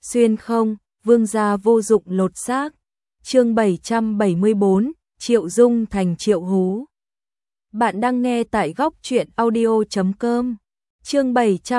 Xuyên không, vương gia vô dụng lột xác. Chương 774, Triệu Dung thành Triệu Hú. Bạn đang nghe tại góc truyện audio.com. Chương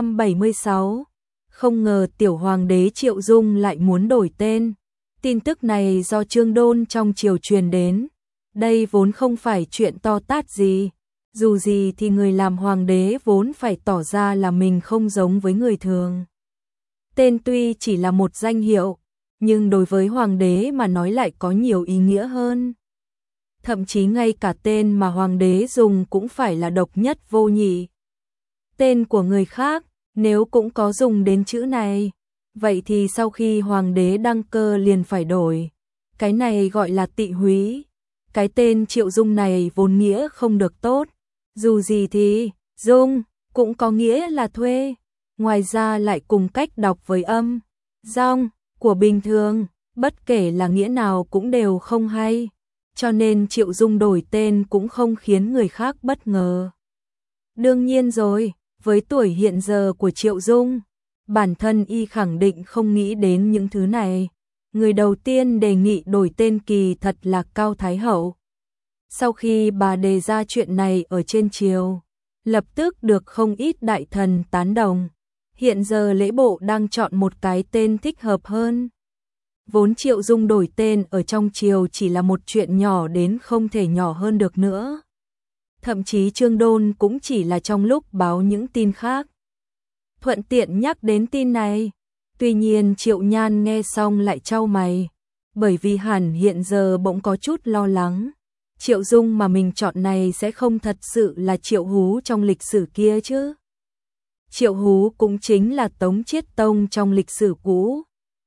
776. Không ngờ tiểu hoàng đế Triệu Dung lại muốn đổi tên. Tin tức này do Trương Đôn trong triều truyền đến. Đây vốn không phải chuyện to tát gì. Dù gì thì người làm hoàng đế vốn phải tỏ ra là mình không giống với người thường. Tên tuy chỉ là một danh hiệu, nhưng đối với hoàng đế mà nói lại có nhiều ý nghĩa hơn. Thậm chí ngay cả tên mà hoàng đế dùng cũng phải là độc nhất vô nhị. Tên của người khác, nếu cũng có dùng đến chữ này, vậy thì sau khi hoàng đế đăng cơ liền phải đổi. Cái này gọi là tị húy. Cái tên Triệu Dung này vốn nghĩa không được tốt. Dù gì thì, Dung, cũng có nghĩa là thuê. Ngoài ra lại cùng cách đọc với âm, dong, của bình thường, bất kể là nghĩa nào cũng đều không hay. Cho nên Triệu Dung đổi tên cũng không khiến người khác bất ngờ. Đương nhiên rồi, với tuổi hiện giờ của Triệu Dung, bản thân y khẳng định không nghĩ đến những thứ này. Người đầu tiên đề nghị đổi tên kỳ thật là Cao Thái Hậu. Sau khi bà đề ra chuyện này ở trên triều, lập tức được không ít đại thần tán đồng. Hiện giờ lễ bộ đang chọn một cái tên thích hợp hơn. Vốn Triệu Dung đổi tên ở trong triều chỉ là một chuyện nhỏ đến không thể nhỏ hơn được nữa. Thậm chí Trương Đôn cũng chỉ là trong lúc báo những tin khác, thuận tiện nhắc đến tin này. Tuy nhiên Triệu Nhan nghe xong lại chau mày, bởi vì hẳn hiện giờ bỗng có chút lo lắng. Triệu Dung mà mình chọn này sẽ không thật sự là Triệu Hú trong lịch sử kia chứ. Triệu Hú cũng chính là Tống Chiết Tông trong lịch sử cũ.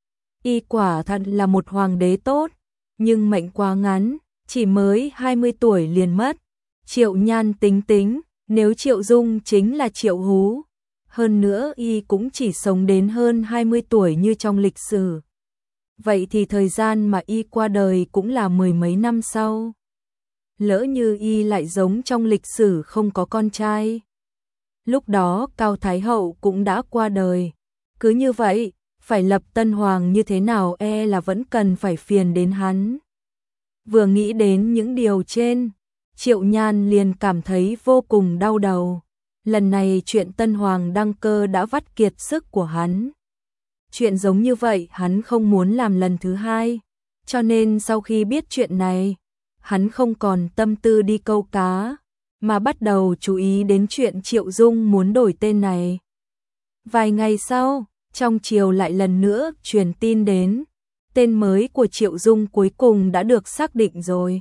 Y quả thật là một hoàng đế tốt, nhưng mệnh quá ngắn, chỉ mới 20 tuổi liền mất. Triệu Nhan tính, nếu Triệu Dung chính là Triệu Hú, hơn nữa y cũng chỉ sống đến hơn 20 tuổi như trong lịch sử. Vậy thì thời gian mà y qua đời cũng là mười mấy năm sau. Lỡ như y lại giống trong lịch sử không có con trai. Lúc đó Cao Thái Hậu cũng đã qua đời. Cứ như vậy, phải lập tân hoàng như thế nào là vẫn cần phải phiền đến hắn. Vừa nghĩ đến những điều trên, Triệu Nhan liền cảm thấy vô cùng đau đầu. Lần này chuyện tân hoàng đăng cơ đã vắt kiệt sức của hắn. Chuyện giống như vậy hắn không muốn làm lần thứ hai. Cho nên sau khi biết chuyện này, hắn không còn tâm tư đi câu cá, mà bắt đầu chú ý đến chuyện Triệu Dung muốn đổi tên này. Vài ngày sau, trong triều lại lần nữa truyền tin đến, tên mới của Triệu Dung cuối cùng đã được xác định rồi,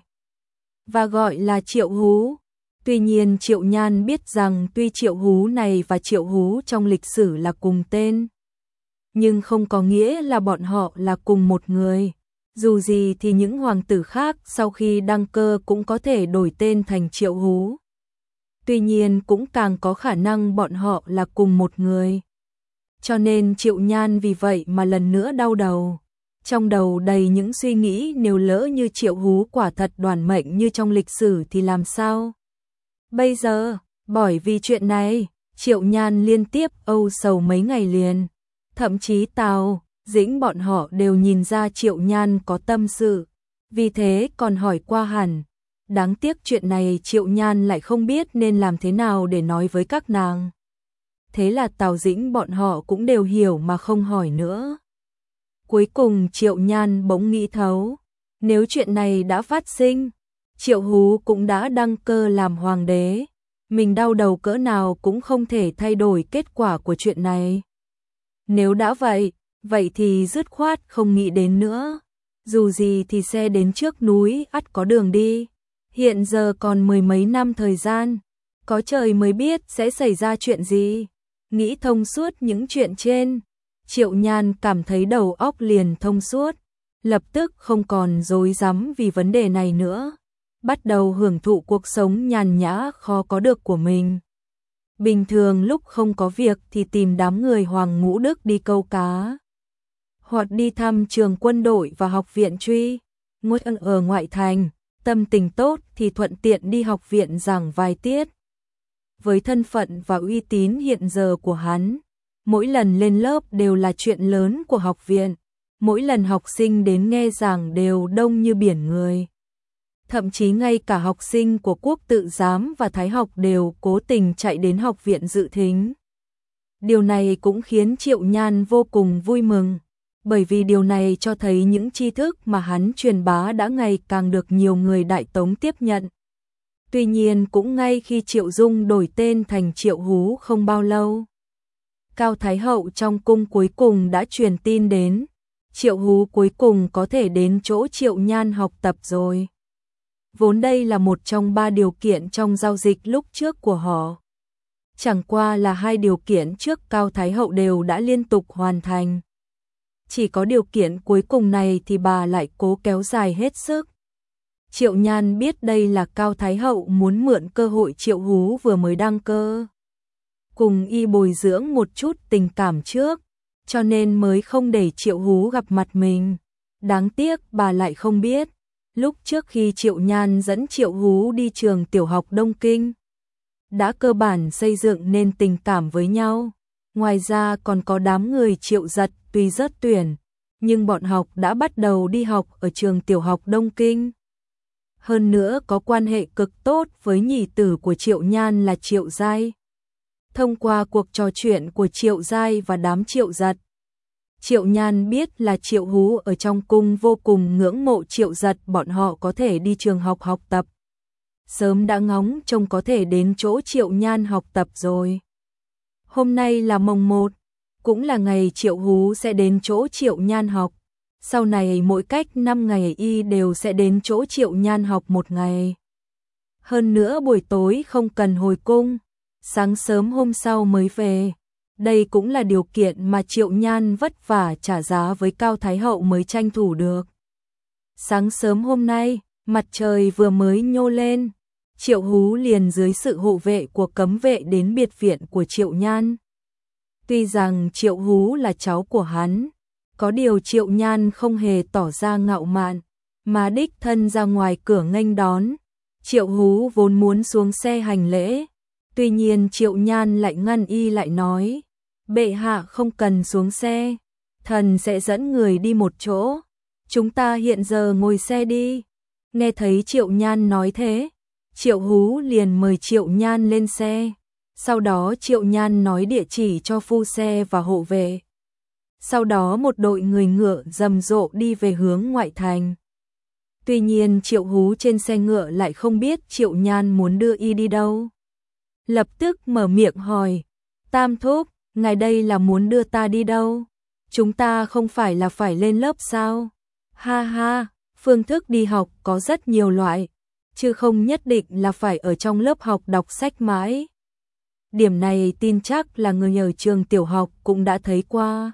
và gọi là Triệu Hú. Tuy nhiên Triệu Nhan biết rằng tuy Triệu Hú này và Triệu Hú trong lịch sử là cùng tên, nhưng không có nghĩa là bọn họ là cùng một người. Dù gì thì những hoàng tử khác sau khi đăng cơ cũng có thể đổi tên thành Triệu Hú. Tuy nhiên cũng càng có khả năng bọn họ là cùng một người. Cho nên Triệu Nhan vì vậy mà lần nữa đau đầu. Trong đầu đầy những suy nghĩ, nếu lỡ như Triệu Hú quả thật đoản mệnh như trong lịch sử thì làm sao? Bây giờ, bởi vì chuyện này, Triệu Nhan liên tiếp âu sầu mấy ngày liền. Thậm chí Tào, Dĩnh bọn họ đều nhìn ra Triệu Nhan có tâm sự, vì thế còn hỏi qua hẳn. Đáng tiếc chuyện này Triệu Nhan lại không biết nên làm thế nào để nói với các nàng. Thế là Tào Dĩnh bọn họ cũng đều hiểu mà không hỏi nữa. Cuối cùng Triệu Nhan bỗng nghĩ thấu, nếu chuyện này đã phát sinh, Triệu Hú cũng đã đăng cơ làm hoàng đế, mình đau đầu cỡ nào cũng không thể thay đổi kết quả của chuyện này. Nếu đã vậy thì dứt khoát không nghĩ đến nữa. Dù gì thì xe đến trước núi ắt có đường đi. Hiện giờ còn mười mấy năm thời gian, có trời mới biết sẽ xảy ra chuyện gì. Nghĩ thông suốt những chuyện trên, Triệu Nhan cảm thấy đầu óc liền thông suốt, lập tức không còn rối rắm vì vấn đề này nữa, bắt đầu hưởng thụ cuộc sống nhàn nhã khó có được của mình. Bình thường lúc không có việc thì tìm đám người Hoàng Ngũ Đức đi câu cá, hoặc đi thăm trường quân đội và học viện truy, ngồi ở ngoại thành, tâm tình tốt thì thuận tiện đi học viện giảng vài tiết. Với thân phận và uy tín hiện giờ của hắn, mỗi lần lên lớp đều là chuyện lớn của học viện, mỗi lần học sinh đến nghe giảng đều đông như biển người. Thậm chí ngay cả học sinh của Quốc Tự Giám và Thái học đều cố tình chạy đến học viện dự thính. Điều này cũng khiến Triệu Nhan vô cùng vui mừng, bởi vì điều này cho thấy những tri thức mà hắn truyền bá đã ngày càng được nhiều người Đại Tống tiếp nhận. Tuy nhiên cũng ngay khi Triệu Dung đổi tên thành Triệu Hú không bao lâu, Cao Thái Hậu trong cung cuối cùng đã truyền tin đến, Triệu Hú cuối cùng có thể đến chỗ Triệu Nhan học tập rồi. Vốn đây là một trong 3 điều kiện trong giao dịch lúc trước của họ. Chẳng qua là 2 điều kiện trước Cao Thái Hậu đều đã liên tục hoàn thành. Chỉ có điều kiện cuối cùng này thì bà lại cố kéo dài hết sức. Triệu Nhan biết đây là Cao Thái Hậu muốn mượn cơ hội Triệu Hú vừa mới đăng cơ, cùng y bồi dưỡng một chút tình cảm trước, cho nên mới không để Triệu Hú gặp mặt mình. Đáng tiếc bà lại không biết, lúc trước khi Triệu Nhan dẫn Triệu Hú đi trường tiểu học Đông Kinh, đã cơ bản xây dựng nên tình cảm với nhau. Ngoài ra còn có đám người Triệu Giật tuy rớt tuyển, nhưng bọn học đã bắt đầu đi học ở trường tiểu học Đông Kinh. Hơn nữa có quan hệ cực tốt với nhị tử của Triệu Nhan là Triệu Giai. Thông qua cuộc trò chuyện của Triệu Giai và đám Triệu Giật, Triệu Nhan biết là Triệu Hú ở trong cung vô cùng ngưỡng mộ Triệu Giật, bọn họ có thể đi trường học học tập. Sớm đã ngóng trông có thể đến chỗ Triệu Nhan học tập rồi. Hôm nay là mồng 1, cũng là ngày Triệu Hú sẽ đến chỗ Triệu Nhan học. Sau này mỗi cách 5 ngày y đều sẽ đến chỗ Triệu Nhan học một ngày. Hơn nữa buổi tối không cần hồi cung, sáng sớm hôm sau mới về. Đây cũng là điều kiện mà Triệu Nhan vất vả trả giá với Cao Thái Hậu mới tranh thủ được. Sáng sớm hôm nay, mặt trời vừa mới nhô lên, Triệu Hú liền dưới sự hộ vệ của cấm vệ đến biệt viện của Triệu Nhan. Tuy rằng Triệu Hú là cháu của hắn, có điều Triệu Nhan không hề tỏ ra ngạo mạn, mà đích thân ra ngoài cửa nghênh đón. Triệu Hú vốn muốn xuống xe hành lễ, tuy nhiên Triệu Nhan lại ngăn y lại nói, bệ hạ không cần xuống xe, thần sẽ dẫn người đi một chỗ, chúng ta hiện giờ ngồi xe đi. Nghe thấy Triệu Nhan nói thế, Triệu Hú liền mời Triệu Nhan lên xe, sau đó Triệu Nhan nói địa chỉ cho phu xe và hộ vệ. Sau đó một đội người ngựa rầm rộ đi về hướng ngoại thành. Tuy nhiên Triệu Hú trên xe ngựa lại không biết Triệu Nhan muốn đưa y đi đâu. Lập tức mở miệng hỏi, Tam thúc, ngài đây là muốn đưa ta đi đâu? Chúng ta không phải là phải lên lớp sao? Ha ha, phương thức đi học có rất nhiều loại, chứ không nhất định là phải ở trong lớp học đọc sách mãi. Điểm này tin chắc là người ở trường tiểu học cũng đã thấy qua.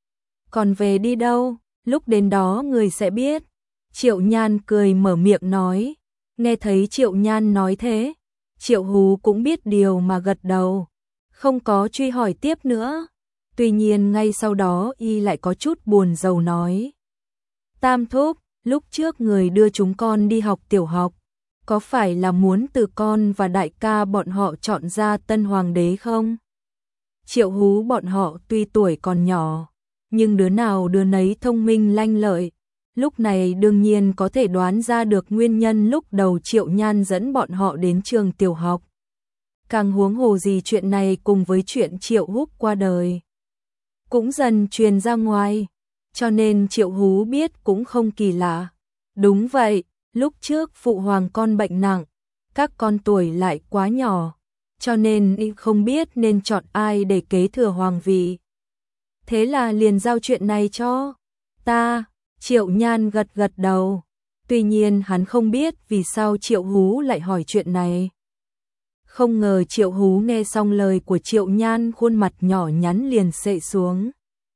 Còn về đi đâu, lúc đến đó người sẽ biết. Triệu Nhan cười mở miệng nói. Nghe thấy Triệu Nhan nói thế, Triệu Hú cũng biết điều mà gật đầu, không có truy hỏi tiếp nữa. Tuy nhiên ngay sau đó y lại có chút buồn rầu nói, Tam thúc, lúc trước người đưa chúng con đi học tiểu học, có phải là muốn từ con và đại ca bọn họ chọn ra tân hoàng đế không? Triệu Hú bọn họ tuy tuổi còn nhỏ, nhưng đứa nào đứa nấy thông minh lanh lợi, lúc này đương nhiên có thể đoán ra được nguyên nhân lúc đầu Triệu Nhan dẫn bọn họ đến trường tiểu học. Càng huống hồ gì chuyện này cùng với chuyện Triệu Húc qua đời cũng dần truyền ra ngoài, cho nên Triệu Hú biết cũng không kỳ lạ. Đúng vậy, lúc trước phụ hoàng con bệnh nặng, các con tuổi lại quá nhỏ, cho nên y không biết nên chọn ai để kế thừa hoàng vị. Thế là liền giao chuyện này cho ta. Triệu Nhan gật gật đầu. Tuy nhiên hắn không biết vì sao Triệu Hú lại hỏi chuyện này. Không ngờ Triệu Hú nghe xong lời của Triệu Nhan, khuôn mặt nhỏ nhắn liền xệ xuống.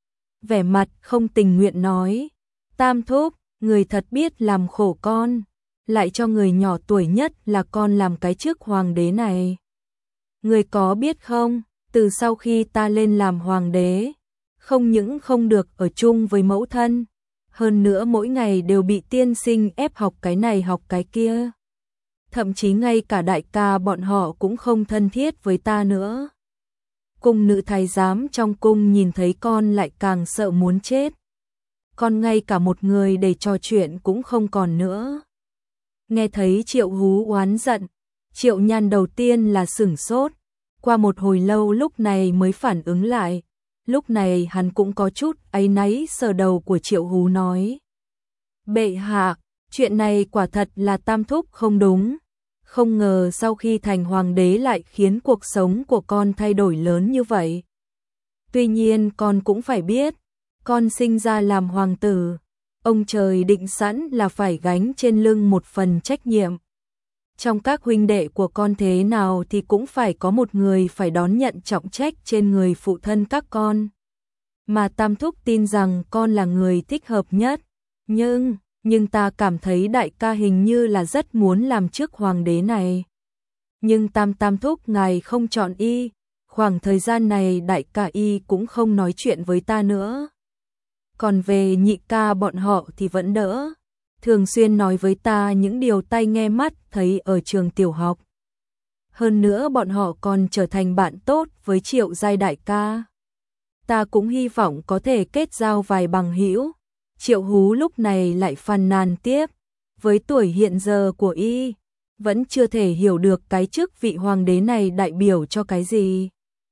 Vẻ mặt không tình nguyện nói, Tam thúc, người thật biết làm khổ con, lại cho người nhỏ tuổi nhất là con làm cái chức hoàng đế này. Người có biết không, từ sau khi ta lên làm hoàng đế, không những không được ở chung với mẫu thân, hơn nữa mỗi ngày đều bị tiên sinh ép học cái này học cái kia. Thậm chí ngay cả đại ca bọn họ cũng không thân thiết với ta nữa. cung nữ thái giám trong cung nhìn thấy con lại càng sợ muốn chết. Con ngay cả một người để trò chuyện cũng không còn nữa. Nghe thấy Triệu Hú oán giận, Triệu Nhan đầu tiên là sửng sốt, qua một hồi lâu lúc này mới phản ứng lại. Lúc này hắn cũng có chút áy náy sờ đầu của Triệu Hú nói: Bệ hạ, chuyện này quả thật là Tam thúc không đúng. Không ngờ sau khi thành hoàng đế lại khiến cuộc sống của con thay đổi lớn như vậy. Tuy nhiên con cũng phải biết, con sinh ra làm hoàng tử, ông trời định sẵn là phải gánh trên lưng một phần trách nhiệm. Trong các huynh đệ của con thế nào thì cũng phải có một người phải đón nhận trọng trách trên người phụ thân các con. Mà Tam thúc tin rằng con là người thích hợp nhất, nhưng ta cảm thấy đại ca hình như là rất muốn làm chức hoàng đế này. Nhưng Tam thúc ngài không chọn y, khoảng thời gian này đại ca y cũng không nói chuyện với ta nữa. Còn về nhị ca bọn họ thì vẫn đỡ, thường xuyên nói với ta những điều tai nghe mắt thấy ở trường tiểu học. Hơn nữa bọn họ còn trở thành bạn tốt với Triệu Giai đại ca. Ta cũng hy vọng có thể kết giao vài bằng hữu. Triệu Hú lúc này lại phàn nàn tiếp, với tuổi hiện giờ của y, vẫn chưa thể hiểu được cái chức vị hoàng đế này đại biểu cho cái gì.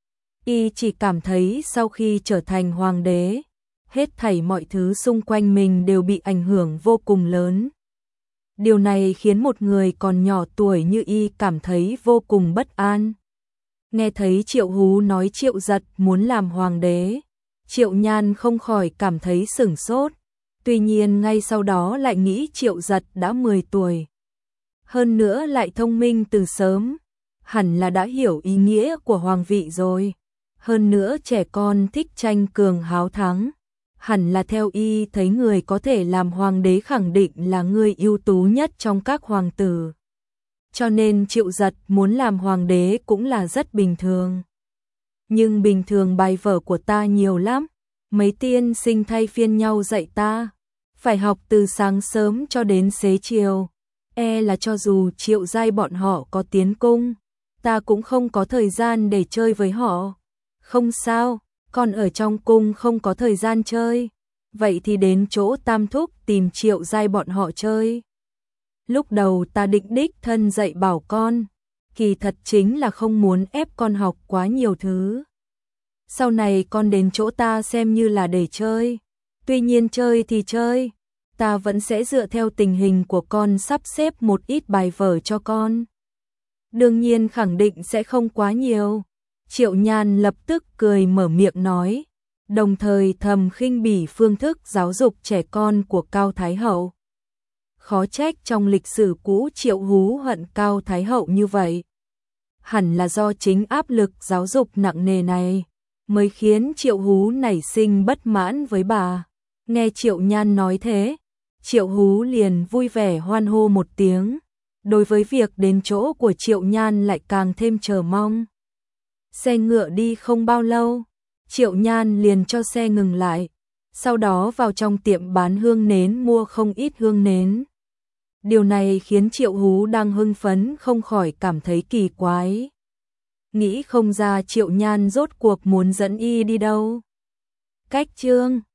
Y chỉ cảm thấy sau khi trở thành hoàng đế, hết thảy mọi thứ xung quanh mình đều bị ảnh hưởng vô cùng lớn. Điều này khiến một người còn nhỏ tuổi như y cảm thấy vô cùng bất an. Nghe thấy Triệu Hú nói Triệu Giật muốn làm hoàng đế, Triệu Nhan không khỏi cảm thấy sửng sốt. Tuy nhiên ngay sau đó lại nghĩ Triệu Giật đã 10 tuổi. Hơn nữa lại thông minh từ sớm, hẳn là đã hiểu ý nghĩa của hoàng vị rồi. Hơn nữa trẻ con thích tranh cường háo thắng, hẳn là theo y thấy người có thể làm hoàng đế khẳng định là người ưu tú nhất trong các hoàng tử. Cho nên Triệu Giật muốn làm hoàng đế cũng là rất bình thường. Nhưng bình thường bài vở của ta nhiều lắm, mấy tiên sinh thay phiên nhau dạy ta, phải học từ sáng sớm cho đến xế chiều. Là cho dù Triệu Giai bọn họ có tiến cung, ta cũng không có thời gian để chơi với họ. Không sao, con ở trong cung không có thời gian chơi, vậy thì đến chỗ Tam thúc tìm Triệu Giai bọn họ chơi. Lúc đầu ta định đích thân dạy bảo con, kỳ thật chính là không muốn ép con học quá nhiều thứ. Sau này con đến chỗ ta xem như là để chơi. Tuy nhiên chơi thì chơi, ta vẫn sẽ dựa theo tình hình của con sắp xếp một ít bài vở cho con. Đương nhiên khẳng định sẽ không quá nhiều. Triệu Nhan lập tức cười mở miệng nói, đồng thời thầm khinh bỉ phương thức giáo dục trẻ con của Cao Thái Hậu. Khó trách trong lịch sử cũ Triệu Hú hận Cao Thái Hậu như vậy. Hẳn là do chính áp lực giáo dục nặng nề này mới khiến Triệu Hú nảy sinh bất mãn với bà. Nghe Triệu Nhan nói thế, Triệu Hú liền vui vẻ hoan hô một tiếng. Đối với việc đến chỗ của Triệu Nhan lại càng thêm chờ mong. Xe ngựa đi không bao lâu, Triệu Nhan liền cho xe ngừng lại, sau đó vào trong tiệm bán hương nến mua không ít hương nến. Điều này khiến Triệu Hú đang hưng phấn không khỏi cảm thấy kỳ quái. Nghĩ không ra Triệu Nhan rốt cuộc muốn dẫn y đi đâu. Cách chương